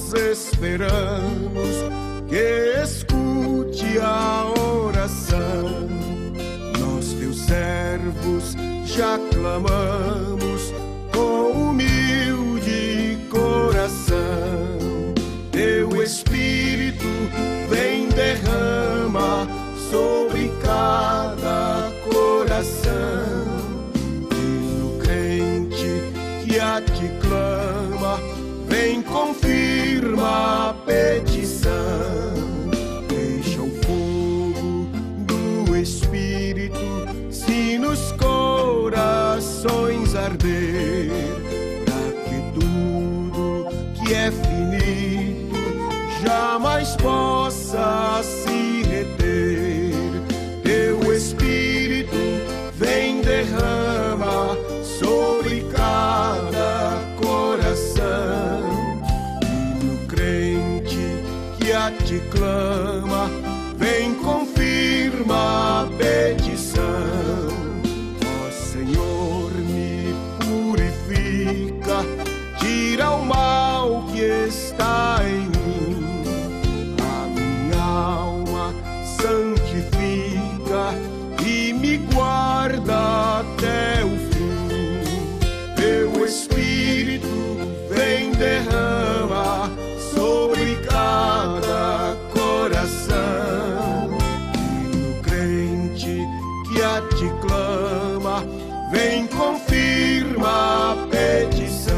nós esperamos que escute a oração. Nós, teus servos, já clamamos com humilde coração. Teu Espírito vem, derrama sobre cada coração. E no crente que a ti clama, vem, confirma a petição. Deixa o fogo do Espírito se nos corações arder, para que tudo que é finito jamais possa se reter. Teu Espírito vem, derrama sobre cada coração. E no crente que a ti clama, vem, confirma a petição. Ó Senhor, me purifica, tira o mal que está em mim. A minha alma santifica e me guarda até o fim. Teu Espírito vem, derrama sobre cada coração. E no crente que a ti clama, vem, confirma a petição.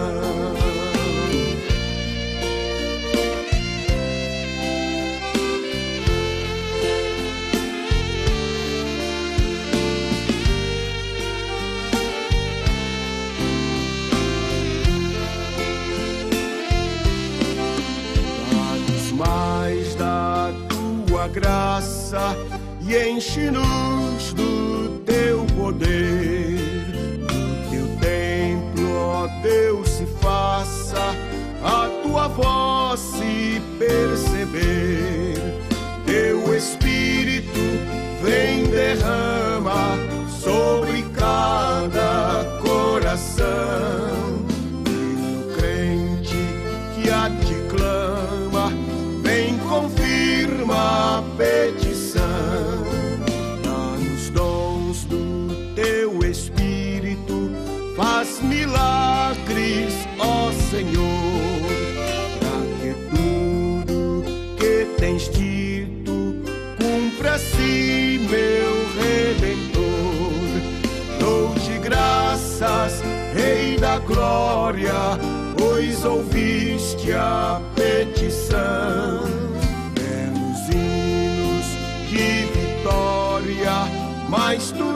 Dá-nos mais da tua graça e enche-nos do teu poder. No teu templo, ó Deus, se faça a tua voz se perceber. Teu Espírito vem, derrama sobre cada coração. E no crente que a ti clama, vem, confirma a petição. Dá-nos dons do teu Espírito, faz milagres, ó Senhor, para que tudo que tens dito cumpra-se, meu Redentor. Dou-te graças, Rei da glória, pois ouviste a petição. Belos hinos de vitória, mas tu